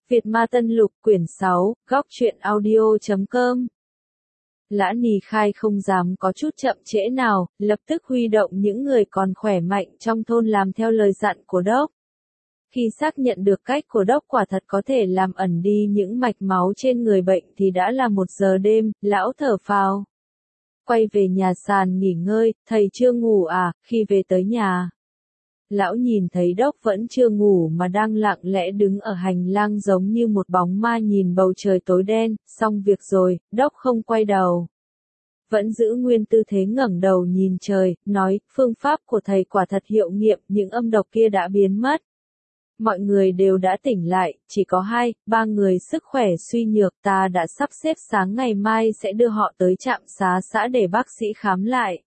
Việt Ma Tân Lục quyển 6, góc truyện audio.com. Lã Nì Khai không dám có chút chậm trễ nào, lập tức huy động những người còn khỏe mạnh trong thôn làm theo lời dặn của Đốc. Khi xác nhận được cách của Đốc quả thật có thể làm ẩn đi những mạch máu trên người bệnh thì đã là 1 giờ đêm, lão thở phào. Quay về nhà sàn nghỉ ngơi, thầy chưa ngủ à? Khi về tới nhà, lão nhìn thấy Đốc vẫn chưa ngủ mà đang lặng lẽ đứng ở hành lang giống như một bóng ma nhìn bầu trời tối đen. Xong việc rồi, Đốc không quay đầu, vẫn giữ nguyên tư thế ngẩng đầu nhìn trời, nói, phương pháp của thầy quả thật hiệu nghiệm, những âm độc kia đã biến mất. Mọi người đều đã tỉnh lại, chỉ có 2-3 người sức khỏe suy nhược, ta đã sắp xếp sáng ngày mai sẽ đưa họ tới trạm xá xã để bác sĩ khám lại.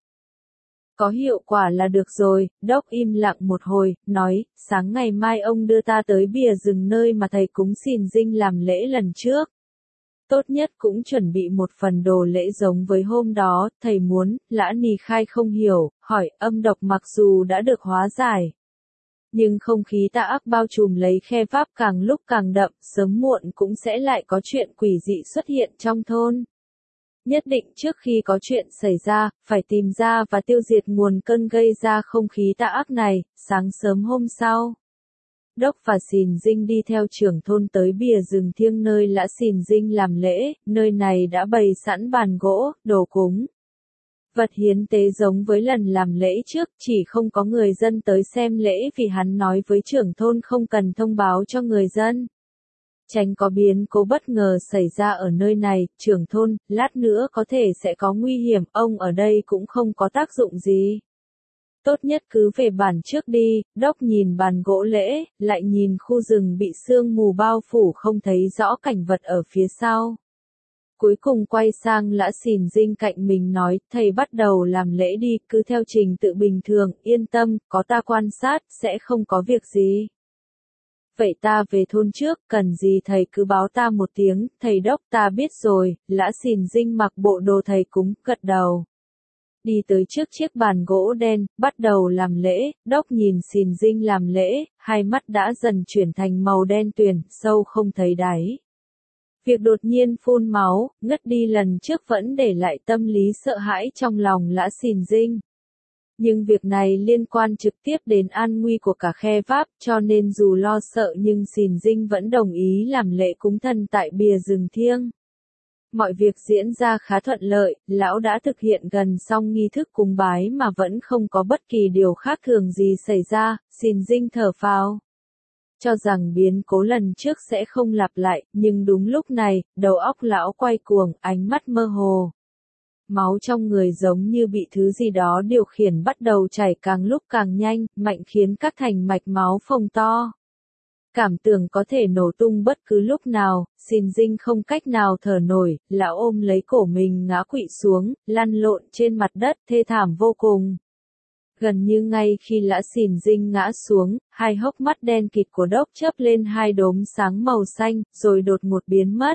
Có hiệu quả là được rồi. Đốc im lặng một hồi, nói, sáng ngày mai ông đưa ta tới bìa rừng nơi mà thầy cúng xìn dinh làm lễ lần trước. Tốt nhất cũng chuẩn bị một phần đồ lễ giống với hôm đó, thầy muốn. Lã Nì Khai không hiểu, hỏi, âm độc mặc dù đã được hóa giải, nhưng không khí tà ác bao trùm lấy khe pháp càng lúc càng đậm, sớm muộn cũng sẽ lại có chuyện quỷ dị xuất hiện trong thôn. Nhất định trước khi có chuyện xảy ra, phải tìm ra và tiêu diệt nguồn cơn gây ra không khí tà ác này. Sáng sớm hôm sau, Đốc và Xìn Dinh đi theo trưởng thôn tới bìa rừng thiêng nơi Lã Xìn Dinh làm lễ. Nơi này đã bày sẵn bàn gỗ, đồ cúng, vật hiến tế giống với lần làm lễ trước, chỉ không có người dân tới xem lễ vì hắn nói với trưởng thôn không cần thông báo cho người dân, tránh có biến cố bất ngờ xảy ra ở nơi này. Trưởng thôn, lát nữa có thể sẽ có nguy hiểm, ông ở đây cũng không có tác dụng gì. Tốt nhất cứ về bản trước đi. Đốc nhìn bàn gỗ lễ, lại nhìn khu rừng bị sương mù bao phủ không thấy rõ cảnh vật ở phía sau. Cuối cùng quay sang Lã Xìn Dinh cạnh mình nói, thầy bắt đầu làm lễ đi, cứ theo trình tự bình thường, yên tâm, có ta quan sát, sẽ không có việc gì. Vậy ta về thôn trước, cần gì thầy cứ báo ta một tiếng. Thầy Đốc, ta biết rồi. Lã Xìn Dinh mặc bộ đồ thầy cúng, gật đầu. Đi tới trước chiếc bàn gỗ đen, bắt đầu làm lễ. Đốc nhìn Xìn Dinh làm lễ, hai mắt đã dần chuyển thành màu đen tuyền, sâu không thấy đáy. Việc đột nhiên phun máu, ngất đi lần trước vẫn để lại tâm lý sợ hãi trong lòng Lã Xìn Dinh. Nhưng việc này liên quan trực tiếp đến an nguy của cả khe Pháp, cho nên dù lo sợ nhưng Xìn Dinh vẫn đồng ý làm lễ cúng thần tại bìa rừng thiêng. Mọi việc diễn ra khá thuận lợi, lão đã thực hiện gần xong nghi thức cúng bái mà vẫn không có bất kỳ điều khác thường gì xảy ra. Xìn Dinh thở phào, cho rằng biến cố lần trước sẽ không lặp lại, nhưng đúng lúc này, đầu óc lão quay cuồng, ánh mắt mơ hồ. Máu trong người giống như bị thứ gì đó điều khiển bắt đầu chảy càng lúc càng nhanh, mạnh khiến các thành mạch máu phồng to. Cảm tưởng có thể nổ tung bất cứ lúc nào. Xìn Dinh không cách nào thở nổi, lão ôm lấy cổ mình ngã quỵ xuống, lăn lộn trên mặt đất, thê thảm vô cùng. Gần như ngay khi Lã Xìn Dinh ngã xuống, hai hốc mắt đen kịt của Đốc chớp lên hai đốm sáng màu xanh, rồi đột ngột biến mất.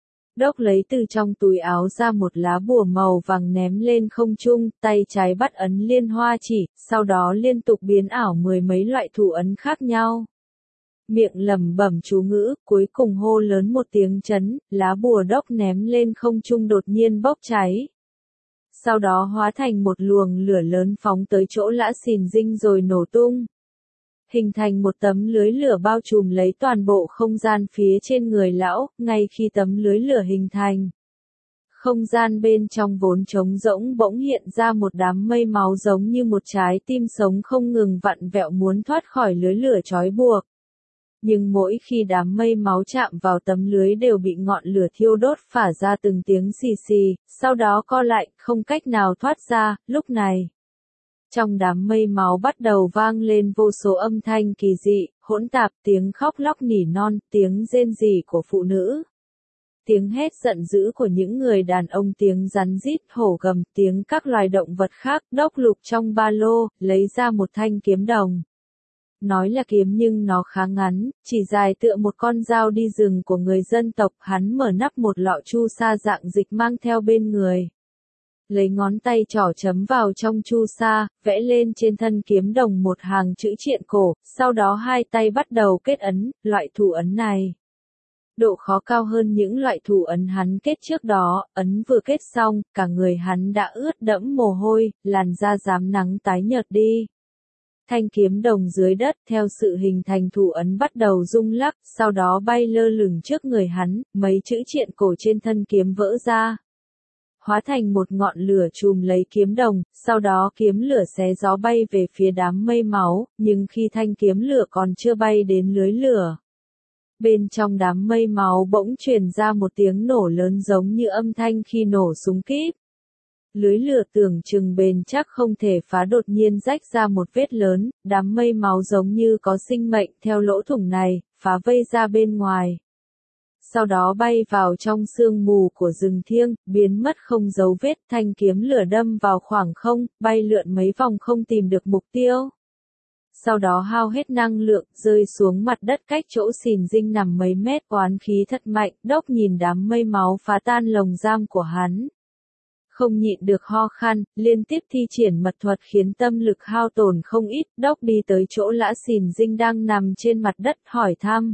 Đốc lấy từ trong túi áo ra một lá bùa màu vàng ném lên không trung, tay trái bắt ấn liên hoa chỉ, sau đó liên tục biến ảo 10 mấy loại thủ ấn khác nhau. Miệng lẩm bẩm chú ngữ, cuối cùng hô lớn một tiếng chấn, lá bùa Đốc ném lên không trung đột nhiên bốc cháy. Sau đó hóa thành một luồng lửa lớn phóng tới chỗ Lã Xìn Dinh rồi nổ tung, hình thành một tấm lưới lửa bao trùm lấy toàn bộ không gian phía trên người lão. Ngay khi tấm lưới lửa hình thành, không gian bên trong vốn trống rỗng bỗng hiện ra một đám mây máu giống như một trái tim sống không ngừng vặn vẹo muốn thoát khỏi lưới lửa trói buộc. Nhưng mỗi khi đám mây máu chạm vào tấm lưới đều bị ngọn lửa thiêu đốt phả ra từng tiếng xì xì, sau đó co lại, không cách nào thoát ra. Lúc này, trong đám mây máu bắt đầu vang lên vô số âm thanh kỳ dị, hỗn tạp, tiếng khóc lóc nỉ non, tiếng rên rỉ của phụ nữ, tiếng hét giận dữ của những người đàn ông, tiếng rắn rít, hổ gầm, tiếng các loài động vật khác. Đốc lục trong ba lô, lấy ra một thanh kiếm đồng. Nói là kiếm nhưng nó khá ngắn, chỉ dài tựa một con dao đi rừng của người dân tộc. Hắn mở nắp một lọ chu sa dạng dịch mang theo bên người. Lấy ngón tay trỏ chấm vào trong chu sa, vẽ lên trên thân kiếm đồng một hàng chữ triện cổ, sau đó hai tay bắt đầu kết ấn. Loại thủ ấn này Độ khó cao hơn những loại thủ ấn hắn kết trước đó, ấn vừa kết xong, cả người hắn đã ướt đẫm mồ hôi, làn da rám nắng tái nhợt đi. Thanh kiếm đồng dưới đất theo sự hình thành thủ ấn bắt đầu rung lắc, sau đó bay lơ lửng trước người hắn, mấy chữ triện cổ trên thân kiếm vỡ ra. Hóa thành một ngọn lửa chùm lấy kiếm đồng, sau đó kiếm lửa xé gió bay về phía đám mây máu, nhưng khi thanh kiếm lửa còn chưa bay đến lưới lửa. Bên trong đám mây máu bỗng truyền ra một tiếng nổ lớn giống như âm thanh khi nổ súng kíp. Lưới lửa tưởng chừng bền chắc không thể phá đột nhiên rách ra một vết lớn, đám mây máu giống như có sinh mệnh theo lỗ thủng này, phá vây ra bên ngoài. Sau đó bay vào trong sương mù của rừng thiêng, biến mất không dấu vết, thanh kiếm lửa đâm vào khoảng không, bay lượn mấy vòng không tìm được mục tiêu. Sau đó hao hết năng lượng, rơi xuống mặt đất cách chỗ Xìn Dinh nằm mấy mét, oán khí thật mạnh, Đốc nhìn đám mây máu phá tan lồng giam của hắn. Không nhịn được ho khan, liên tiếp thi triển mật thuật khiến tâm lực hao tổn không ít, Đốc đi tới chỗ Lã Xìn Dinh đang nằm trên mặt đất hỏi thăm.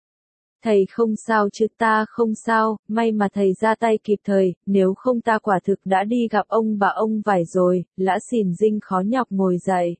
Thầy không sao chứ? Ta không sao, may mà thầy ra tay kịp thời, nếu không ta quả thực đã đi gặp ông bà ông vải rồi. Lã Xìn Dinh khó nhọc ngồi dậy.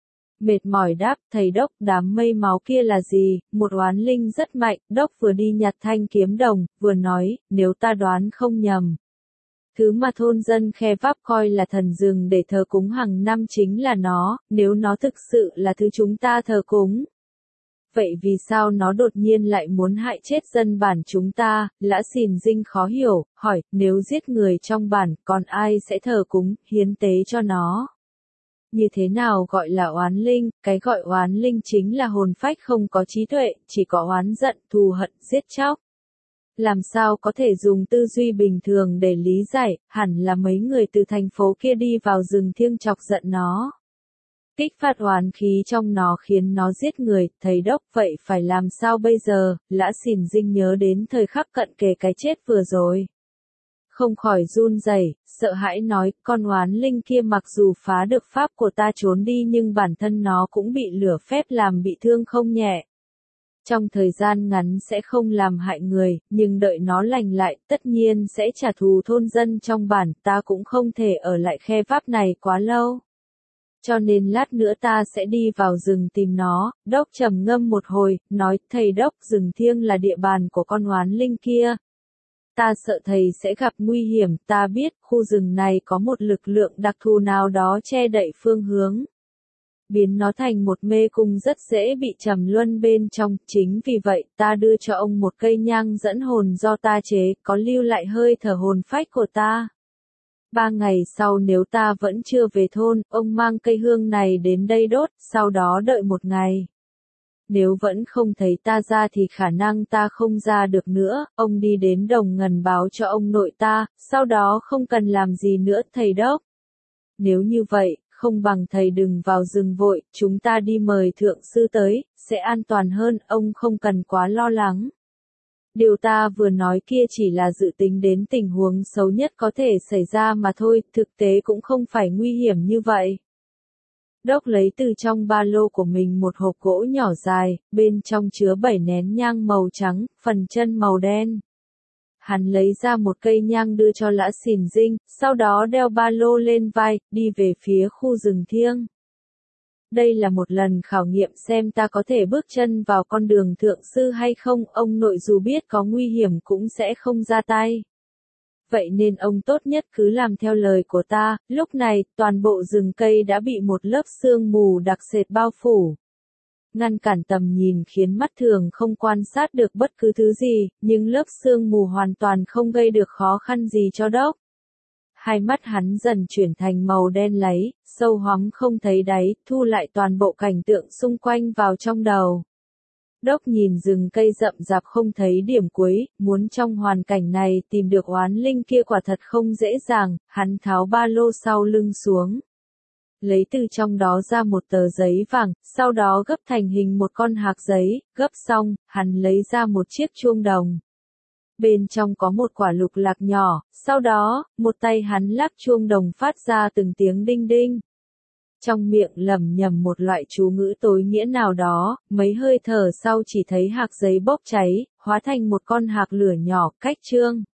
Mệt mỏi đáp, thầy Đốc, đám mây máu kia là gì? Một oán linh rất mạnh. Đốc vừa đi nhặt thanh kiếm đồng, vừa nói, nếu ta đoán không nhầm. Thứ mà thôn dân Khe Váp coi là thần rừng để thờ cúng hàng năm chính là nó, nếu nó thực sự là thứ chúng ta thờ cúng. Vậy vì sao nó đột nhiên lại muốn hại chết dân bản chúng ta? Lã Xìn Dinh khó hiểu, hỏi, nếu giết người trong bản, còn ai sẽ thờ cúng, hiến tế cho nó? Như thế nào gọi là oán linh? Cái gọi oán linh chính là hồn phách không có trí tuệ, chỉ có oán giận, thù hận, giết chóc. Làm sao có thể dùng tư duy bình thường để lý giải, hẳn là mấy người từ thành phố kia đi vào rừng thiêng chọc giận nó. Kích phát oán khí trong nó khiến nó giết người, thầy Đốc, vậy phải làm sao bây giờ? Lã Xìn Dinh nhớ đến thời khắc cận kề cái chết vừa rồi. Không khỏi run rẩy, sợ hãi nói, con oán linh kia mặc dù phá được pháp của ta trốn đi nhưng bản thân nó cũng bị lửa phép làm bị thương không nhẹ. Trong thời gian ngắn sẽ không làm hại người, nhưng đợi nó lành lại, tất nhiên sẽ trả thù thôn dân trong bản, ta cũng không thể ở lại Khe Váp này quá lâu. Cho nên lát nữa ta sẽ đi vào rừng tìm nó. Đốc trầm ngâm một hồi, nói, thầy Đốc, rừng thiêng là địa bàn của con oán linh kia. Ta sợ thầy sẽ gặp nguy hiểm, ta biết, khu rừng này có một lực lượng đặc thù nào đó che đậy phương hướng. Biến nó thành một mê cung rất dễ bị trầm luân bên trong, chính vì vậy, ta đưa cho ông một cây nhang dẫn hồn do ta chế, có lưu lại hơi thở hồn phách của ta. 3 ngày sau nếu ta vẫn chưa về thôn, ông mang cây hương này đến đây đốt, sau đó đợi 1 ngày. Nếu vẫn không thấy ta ra thì khả năng ta không ra được nữa, ông đi đến Đồng Ngần báo cho ông nội ta, sau đó không cần làm gì nữa thầy Đốc. Nếu như vậy, không bằng thầy đừng vào rừng vội, chúng ta đi mời thượng sư tới, sẽ an toàn hơn, ông không cần quá lo lắng. Điều ta vừa nói kia chỉ là dự tính đến tình huống xấu nhất có thể xảy ra mà thôi, thực tế cũng không phải nguy hiểm như vậy. Đốc lấy từ trong ba lô của mình một hộp gỗ nhỏ dài, bên trong chứa 7 nén nhang màu trắng, phần chân màu đen. Hắn lấy ra một cây nhang đưa cho Lã Xìn Dinh, sau đó đeo ba lô lên vai, đi về phía khu rừng thiêng. Đây là một lần khảo nghiệm xem ta có thể bước chân vào con đường thượng sư hay không, ông nội dù biết có nguy hiểm cũng sẽ không ra tay. Vậy nên ông tốt nhất cứ làm theo lời của ta. Lúc này, toàn bộ rừng cây đã bị một lớp sương mù đặc sệt bao phủ. Ngăn cản tầm nhìn khiến mắt thường không quan sát được bất cứ thứ gì, nhưng lớp sương mù hoàn toàn không gây được khó khăn gì cho Đốc. Hai mắt hắn dần chuyển thành màu đen láy, sâu hoắm không thấy đáy, thu lại toàn bộ cảnh tượng xung quanh vào trong đầu. Đốc nhìn rừng cây rậm rạp không thấy điểm cuối, muốn trong hoàn cảnh này tìm được oán linh kia quả thật không dễ dàng, hắn tháo ba lô sau lưng xuống. Lấy từ trong đó ra một tờ giấy vàng, sau đó gấp thành hình một con hạc giấy, gấp xong, hắn lấy ra một chiếc chuông đồng. Bên trong có một quả lục lạc nhỏ, sau đó, một tay hắn lắc chuông đồng phát ra từng tiếng đinh đinh. Trong miệng lẩm nhẩm một loại chú ngữ tối nghĩa nào đó, mấy hơi thở sau chỉ thấy hạc giấy bốc cháy, hóa thành một con hạc lửa nhỏ, cách Trương